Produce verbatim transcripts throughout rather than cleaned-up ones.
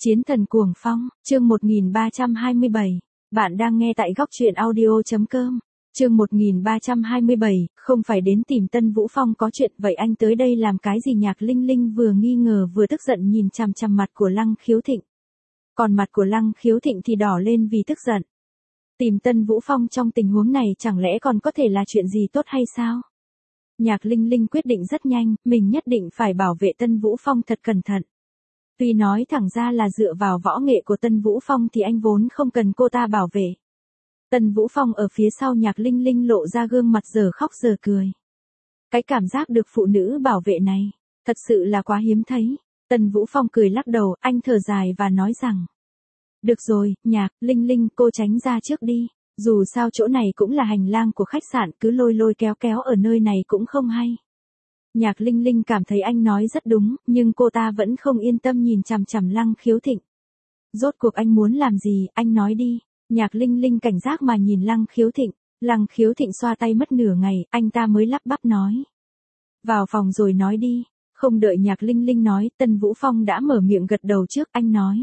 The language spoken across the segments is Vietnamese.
Chiến thần cuồng phong, chương một nghìn ba trăm hai mươi bảy. Bạn đang nghe tại góc truyện audio chấm com. Chương một nghìn ba trăm hai mươi bảy, không phải đến tìm Tân Vũ Phong có chuyện, vậy anh tới đây làm cái gì? Nhạc Linh Linh vừa nghi ngờ vừa tức giận nhìn chằm chằm mặt của Lăng Khiếu Thịnh. Còn mặt của Lăng Khiếu Thịnh thì đỏ lên vì tức giận. Tìm Tân Vũ Phong trong tình huống này chẳng lẽ còn có thể là chuyện gì tốt hay sao? Nhạc Linh Linh quyết định rất nhanh, mình nhất định phải bảo vệ Tân Vũ Phong thật cẩn thận. Tuy nói thẳng ra là dựa vào võ nghệ của Tân Vũ Phong thì anh vốn không cần cô ta bảo vệ. Tân Vũ Phong ở phía sau Nhạc Linh Linh lộ ra gương mặt giờ khóc giờ cười. Cái cảm giác được phụ nữ bảo vệ này, thật sự là quá hiếm thấy. Tân Vũ Phong cười lắc đầu, anh thở dài và nói rằng: được rồi, Nhạc Linh Linh, cô tránh ra trước đi. Dù sao chỗ này cũng là hành lang của khách sạn, cứ lôi lôi kéo kéo ở nơi này cũng không hay. Nhạc Linh Linh cảm thấy anh nói rất đúng, nhưng cô ta vẫn không yên tâm nhìn chằm chằm Lăng Khiếu Thịnh. Rốt cuộc anh muốn làm gì, anh nói đi. Nhạc Linh Linh cảnh giác mà nhìn Lăng Khiếu Thịnh. Lăng Khiếu Thịnh xoa tay mất nửa ngày, anh ta mới lắp bắp nói: vào phòng rồi nói đi. Không đợi Nhạc Linh Linh nói, Tân Vũ Phong đã mở miệng gật đầu trước, anh nói: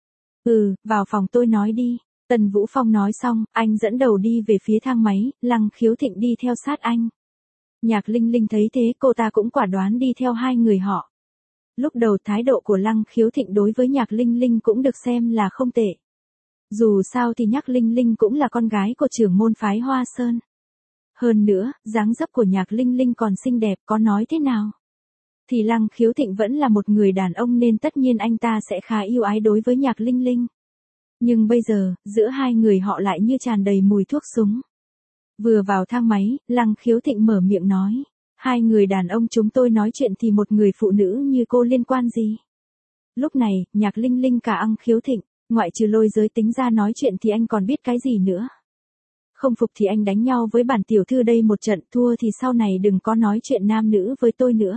ừ, vào phòng tôi nói đi. Tân Vũ Phong nói xong, anh dẫn đầu đi về phía thang máy, Lăng Khiếu Thịnh đi theo sát anh. Nhạc Linh Linh thấy thế, cô ta cũng quả đoán đi theo hai người họ. Lúc đầu thái độ của Lăng Khiếu Thịnh đối với Nhạc Linh Linh cũng được xem là không tệ. Dù sao thì Nhạc Linh Linh cũng là con gái của trưởng môn phái Hoa Sơn. Hơn nữa, dáng dấp của Nhạc Linh Linh còn xinh đẹp, có nói thế nào thì Lăng Khiếu Thịnh vẫn là một người đàn ông nên tất nhiên anh ta sẽ khá yêu ái đối với Nhạc Linh Linh. Nhưng bây giờ, giữa hai người họ lại như tràn đầy mùi thuốc súng. Vừa vào thang máy, Lăng Khiếu Thịnh mở miệng nói: hai người đàn ông chúng tôi nói chuyện thì một người phụ nữ như cô liên quan gì? Lúc này, Nhạc Linh Linh cả Lăng Khiếu Thịnh, ngoại trừ lôi giới tính ra nói chuyện thì anh còn biết cái gì nữa? Không phục thì anh đánh nhau với bản tiểu thư đây một trận, thua thì sau này đừng có nói chuyện nam nữ với tôi nữa.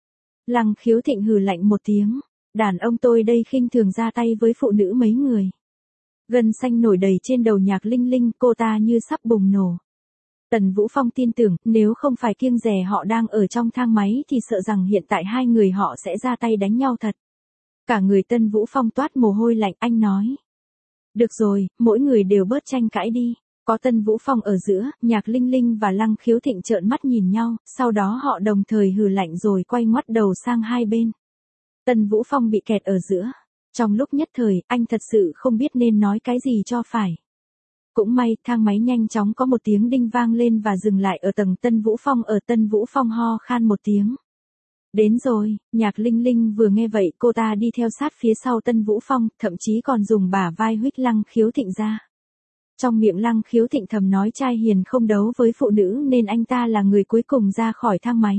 Lăng Khiếu Thịnh hừ lạnh một tiếng: đàn ông tôi đây khinh thường ra tay với phụ nữ mấy người. Gân xanh nổi đầy trên đầu Nhạc Linh Linh, cô ta như sắp bùng nổ. Tần Vũ Phong tin tưởng, nếu không phải kiêng dè họ đang ở trong thang máy thì sợ rằng hiện tại hai người họ sẽ ra tay đánh nhau thật. Cả người Tân Vũ Phong toát mồ hôi lạnh, anh nói: được rồi, mỗi người đều bớt tranh cãi đi. Có Tân Vũ Phong ở giữa, Nhạc Linh Linh và Lăng Khiếu Thịnh trợn mắt nhìn nhau, sau đó họ đồng thời hừ lạnh rồi quay ngoắt đầu sang hai bên. Tân Vũ Phong bị kẹt ở giữa. Trong lúc nhất thời, anh thật sự không biết nên nói cái gì cho phải. Cũng may, thang máy nhanh chóng có một tiếng đinh vang lên và dừng lại ở tầng Tân Vũ Phong. Ở Tân Vũ Phong ho khan một tiếng. Đến rồi. Nhạc Linh Linh vừa nghe vậy, cô ta đi theo sát phía sau Tân Vũ Phong, thậm chí còn dùng bả vai huých Lăng Khiếu Thịnh ra. Trong miệng Lăng Khiếu Thịnh thầm nói trai hiền không đấu với phụ nữ nên anh ta là người cuối cùng ra khỏi thang máy.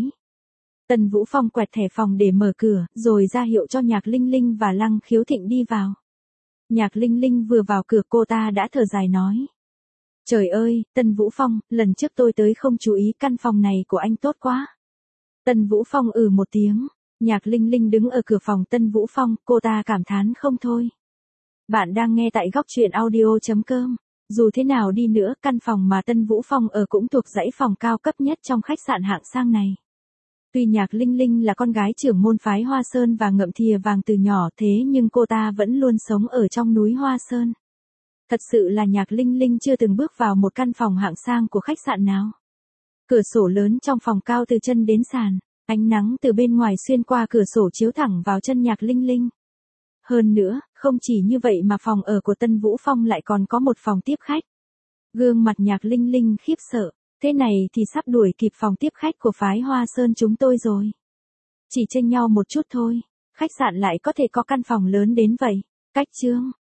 Tân Vũ Phong quẹt thẻ phòng để mở cửa, rồi ra hiệu cho Nhạc Linh Linh và Lăng Khiếu Thịnh đi vào. Nhạc Linh Linh vừa vào cửa cô ta đã thở dài nói: trời ơi, Tân Vũ Phong, lần trước tôi tới không chú ý, căn phòng này của anh tốt quá. Tân Vũ Phong ừ một tiếng. Nhạc Linh Linh đứng ở cửa phòng Tân Vũ Phong, cô ta cảm thán không thôi. Bạn đang nghe tại góc truyện audio chấm com. Dù thế nào đi nữa, căn phòng mà Tân Vũ Phong ở cũng thuộc dãy phòng cao cấp nhất trong khách sạn hạng sang này. Tuy Nhạc Linh Linh là con gái trưởng môn phái Hoa Sơn và ngậm thìa vàng từ nhỏ, thế nhưng cô ta vẫn luôn sống ở trong núi Hoa Sơn. Thật sự là Nhạc Linh Linh chưa từng bước vào một căn phòng hạng sang của khách sạn nào. Cửa sổ lớn trong phòng cao từ chân đến sàn, ánh nắng từ bên ngoài xuyên qua cửa sổ chiếu thẳng vào chân Nhạc Linh Linh. Hơn nữa, không chỉ như vậy mà phòng ở của Tân Vũ Phong lại còn có một phòng tiếp khách. Gương mặt Nhạc Linh Linh khiếp sợ. Thế này thì sắp đuổi kịp phòng tiếp khách của phái Hoa Sơn chúng tôi rồi. Chỉ chênh nhau một chút thôi, khách sạn lại có thể có căn phòng lớn đến vậy. Cách chương.